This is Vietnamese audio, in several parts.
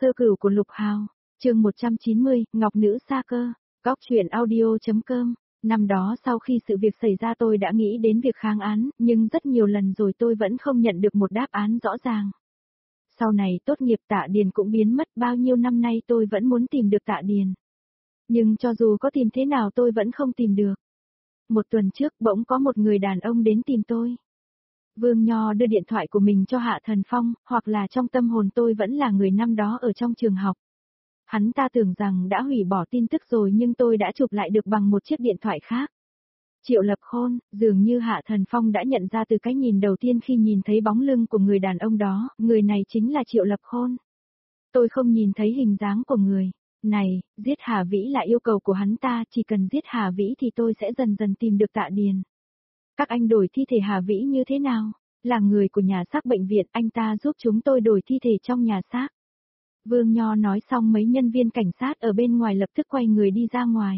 Sơ cửu của Lục Hào, chương 190, Ngọc Nữ Sa Cơ, góc truyện audio.com. Năm đó sau khi sự việc xảy ra tôi đã nghĩ đến việc kháng án, nhưng rất nhiều lần rồi tôi vẫn không nhận được một đáp án rõ ràng. Sau này tốt nghiệp Tạ Điền cũng biến mất, bao nhiêu năm nay tôi vẫn muốn tìm được Tạ Điền. Nhưng cho dù có tìm thế nào tôi vẫn không tìm được. Một tuần trước bỗng có một người đàn ông đến tìm tôi. Vương Nho đưa điện thoại của mình cho Hạ Thần Phong, hoặc là trong tâm hồn tôi vẫn là người năm đó ở trong trường học. Hắn ta tưởng rằng đã hủy bỏ tin tức rồi nhưng tôi đã chụp lại được bằng một chiếc điện thoại khác. Triệu Lập Khôn, dường như Hạ Thần Phong đã nhận ra từ cái nhìn đầu tiên khi nhìn thấy bóng lưng của người đàn ông đó, người này chính là Triệu Lập Khôn. Tôi không nhìn thấy hình dáng của người này, giết Hà Vĩ là yêu cầu của hắn ta, chỉ cần giết Hà Vĩ thì tôi sẽ dần dần tìm được Tạ Điền. Các anh đổi thi thể Hà Vĩ như thế nào? Là người của nhà xác bệnh viện, anh ta giúp chúng tôi đổi thi thể trong nhà xác. Vương Nho nói xong mấy nhân viên cảnh sát ở bên ngoài lập tức quay người đi ra ngoài.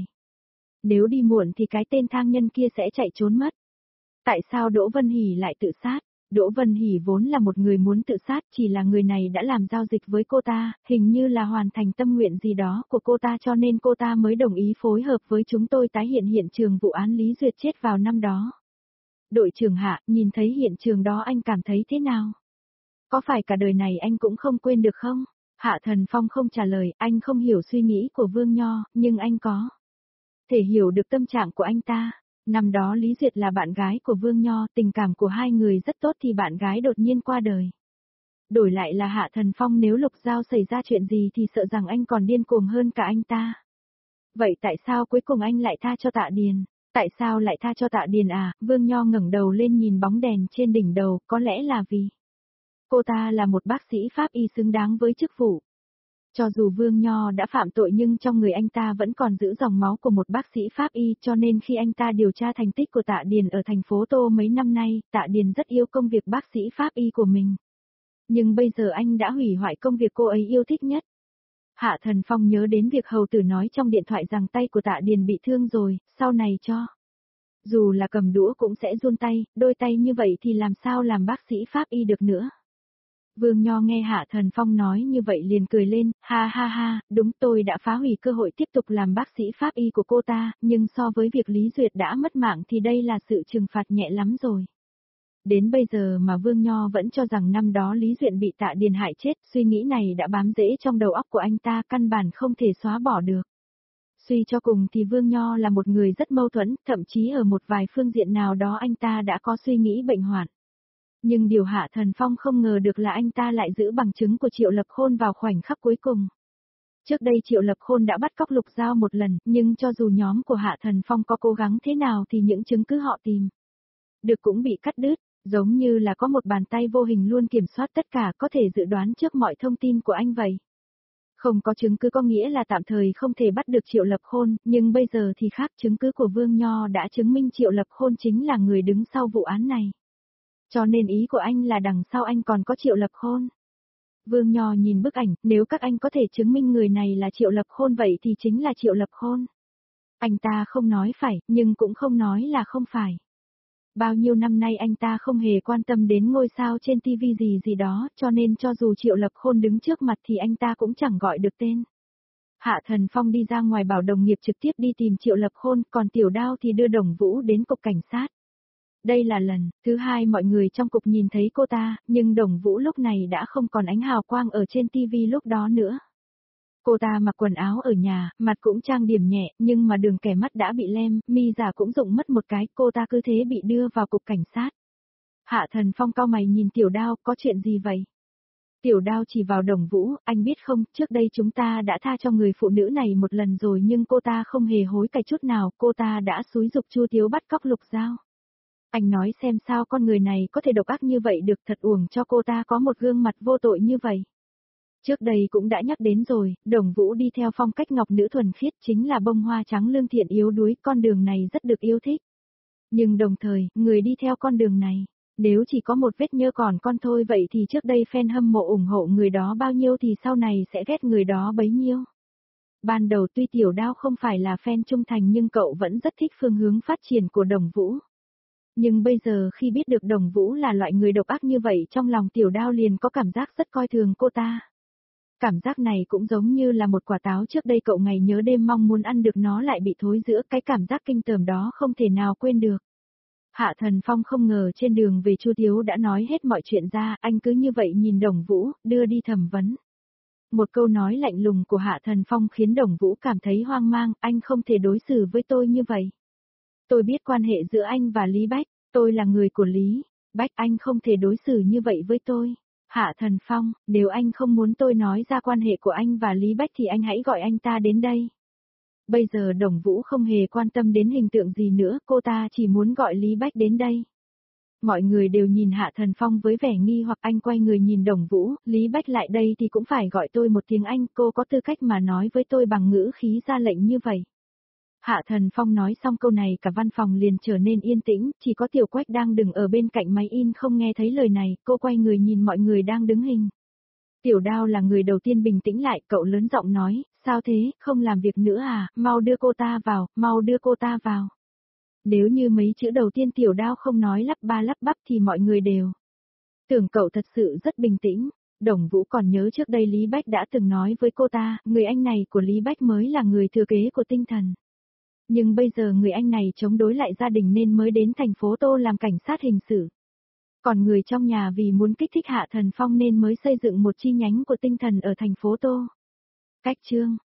Nếu đi muộn thì cái tên thang nhân kia sẽ chạy trốn mất. Tại sao Đỗ Vân Hỷ lại tự sát? Đỗ Vân Hỷ vốn là một người muốn tự sát, chỉ là người này đã làm giao dịch với cô ta, hình như là hoàn thành tâm nguyện gì đó của cô ta cho nên cô ta mới đồng ý phối hợp với chúng tôi tái hiện hiện trường vụ án Lý Duyệt chết vào năm đó. Đội trưởng Hạ, nhìn thấy hiện trường đó anh cảm thấy thế nào? Có phải cả đời này anh cũng không quên được không? Hạ Thần Phong không trả lời, anh không hiểu suy nghĩ của Vương Nho, nhưng anh có thể hiểu được tâm trạng của anh ta. Năm đó Lý Duyệt là bạn gái của Vương Nho, tình cảm của hai người rất tốt thì bạn gái đột nhiên qua đời. Đổi lại là Hạ Thần Phong, nếu Lục Giao xảy ra chuyện gì thì sợ rằng anh còn điên cuồng hơn cả anh ta. Vậy tại sao cuối cùng anh lại tha cho Tạ Điền? Tại sao lại tha cho Tạ Điền à? Vương Nho ngẩng đầu lên nhìn bóng đèn trên đỉnh đầu, có lẽ là vì cô ta là một bác sĩ pháp y xứng đáng với chức vụ. Cho dù Vương Nho đã phạm tội nhưng trong người anh ta vẫn còn giữ dòng máu của một bác sĩ pháp y, cho nên khi anh ta điều tra thành tích của Tạ Điền ở thành phố Tô mấy năm nay, Tạ Điền rất yêu công việc bác sĩ pháp y của mình. Nhưng bây giờ anh đã hủy hoại công việc cô ấy yêu thích nhất. Hạ Thần Phong nhớ đến việc hầu tử nói trong điện thoại rằng tay của Tạ Điền bị thương rồi, sau này cho dù là cầm đũa cũng sẽ run tay, đôi tay như vậy thì làm sao làm bác sĩ pháp y được nữa. Vương Nho nghe Hạ Thần Phong nói như vậy liền cười lên, ha ha ha, đúng, tôi đã phá hủy cơ hội tiếp tục làm bác sĩ pháp y của cô ta, nhưng so với việc Lý Duyệt đã mất mạng thì đây là sự trừng phạt nhẹ lắm rồi. Đến bây giờ mà Vương Nho vẫn cho rằng năm đó Lý Duyệt bị Tạ Điền hại chết, suy nghĩ này đã bám rễ trong đầu óc của anh ta, căn bản không thể xóa bỏ được. Suy cho cùng thì Vương Nho là một người rất mâu thuẫn, thậm chí ở một vài phương diện nào đó anh ta đã có suy nghĩ bệnh hoạn. Nhưng điều Hạ Thần Phong không ngờ được là anh ta lại giữ bằng chứng của Triệu Lập Khôn vào khoảnh khắc cuối cùng. Trước đây Triệu Lập Khôn đã bắt cóc Lục Giao một lần, nhưng cho dù nhóm của Hạ Thần Phong có cố gắng thế nào thì những chứng cứ họ tìm được cũng bị cắt đứt, giống như là có một bàn tay vô hình luôn kiểm soát tất cả, có thể dự đoán trước mọi thông tin của anh vậy. Không có chứng cứ có nghĩa là tạm thời không thể bắt được Triệu Lập Khôn, nhưng bây giờ thì khác, chứng cứ của Vương Nho đã chứng minh Triệu Lập Khôn chính là người đứng sau vụ án này. Cho nên ý của anh là đằng sau anh còn có Triệu Lập Khôn. Vương Nho nhìn bức ảnh, nếu các anh có thể chứng minh người này là Triệu Lập Khôn vậy thì chính là Triệu Lập Khôn. Anh ta không nói phải, nhưng cũng không nói là không phải. Bao nhiêu năm nay anh ta không hề quan tâm đến ngôi sao trên TV gì đó, cho nên cho dù Triệu Lập Khôn đứng trước mặt thì anh ta cũng chẳng gọi được tên. Hạ Thần Phong đi ra ngoài bảo đồng nghiệp trực tiếp đi tìm Triệu Lập Khôn, còn Tiểu Đao thì đưa Đồng Vũ đến cục cảnh sát. Đây là lần thứ hai mọi người trong cục nhìn thấy cô ta, nhưng Đồng Vũ lúc này đã không còn ánh hào quang ở trên TV lúc đó nữa. Cô ta mặc quần áo ở nhà, mặt cũng trang điểm nhẹ, nhưng mà đường kẻ mắt đã bị lem, mi giả cũng rụng mất một cái, cô ta cứ thế bị đưa vào cục cảnh sát. Hạ Thần Phong cau mày nhìn Tiểu Đao, có chuyện gì vậy? Tiểu Đao chỉ vào Đồng Vũ, anh biết không, trước đây chúng ta đã tha cho người phụ nữ này một lần rồi nhưng cô ta không hề hối cải chút nào, cô ta đã xúi giục Chu Thiếu bắt cóc Lục Giao. Anh nói xem sao con người này có thể độc ác như vậy được, thật uổng cho cô ta có một gương mặt vô tội như vậy. Trước đây cũng đã nhắc đến rồi, Đồng Vũ đi theo phong cách ngọc nữ thuần khiết chính là bông hoa trắng lương thiện yếu đuối, con đường này rất được yêu thích. Nhưng đồng thời, người đi theo con đường này, nếu chỉ có một vết nhơ còn con thôi vậy thì trước đây fan hâm mộ ủng hộ người đó bao nhiêu thì sau này sẽ ghét người đó bấy nhiêu. Ban đầu tuy Tiểu Đao không phải là fan trung thành nhưng cậu vẫn rất thích phương hướng phát triển của Đồng Vũ. Nhưng bây giờ khi biết được Đồng Vũ là loại người độc ác như vậy trong lòng Tiểu Đao liền có cảm giác rất coi thường cô ta. Cảm giác này cũng giống như là một quả táo trước đây cậu ngày nhớ đêm mong muốn ăn được nó lại bị thối giữa, cái cảm giác kinh tởm đó không thể nào quên được. Hạ Thần Phong không ngờ trên đường về Chu Thiếu đã nói hết mọi chuyện ra, anh cứ như vậy nhìn Đồng Vũ, đưa đi thẩm vấn. Một câu nói lạnh lùng của Hạ Thần Phong khiến Đồng Vũ cảm thấy hoang mang, anh không thể đối xử với tôi như vậy. Tôi biết quan hệ giữa anh và Lý Bách, tôi là người của Lý Bách, anh không thể đối xử như vậy với tôi. Hạ Thần Phong, nếu anh không muốn tôi nói ra quan hệ của anh và Lý Bách thì anh hãy gọi anh ta đến đây. Bây giờ Đồng Vũ không hề quan tâm đến hình tượng gì nữa, cô ta chỉ muốn gọi Lý Bách đến đây. Mọi người đều nhìn Hạ Thần Phong với vẻ nghi hoặc, anh quay người nhìn Đồng Vũ, Lý Bách lại đây thì cũng phải gọi tôi một tiếng anh, cô có tư cách mà nói với tôi bằng ngữ khí ra lệnh như vậy. Hạ Thần Phong nói xong câu này cả văn phòng liền trở nên yên tĩnh, chỉ có Tiểu Quách đang đứng ở bên cạnh máy in không nghe thấy lời này, cô quay người nhìn mọi người đang đứng hình. Tiểu Đao là người đầu tiên bình tĩnh lại, cậu lớn giọng nói, sao thế, không làm việc nữa à, mau đưa cô ta vào, mau đưa cô ta vào. Nếu như mấy chữ đầu tiên Tiểu Đao không nói lắp ba lắp bắp thì mọi người đều tưởng cậu thật sự rất bình tĩnh. Đồng Vũ còn nhớ trước đây Lý Bách đã từng nói với cô ta, người anh này của Lý Bách mới là người thừa kế của tinh thần. Nhưng bây giờ người anh này chống đối lại gia đình nên mới đến thành phố Tô làm cảnh sát hình sự. Còn người trong nhà vì muốn kích thích Hạ Thần Phong nên mới xây dựng một chi nhánh của tinh thần ở thành phố Tô. Cách chương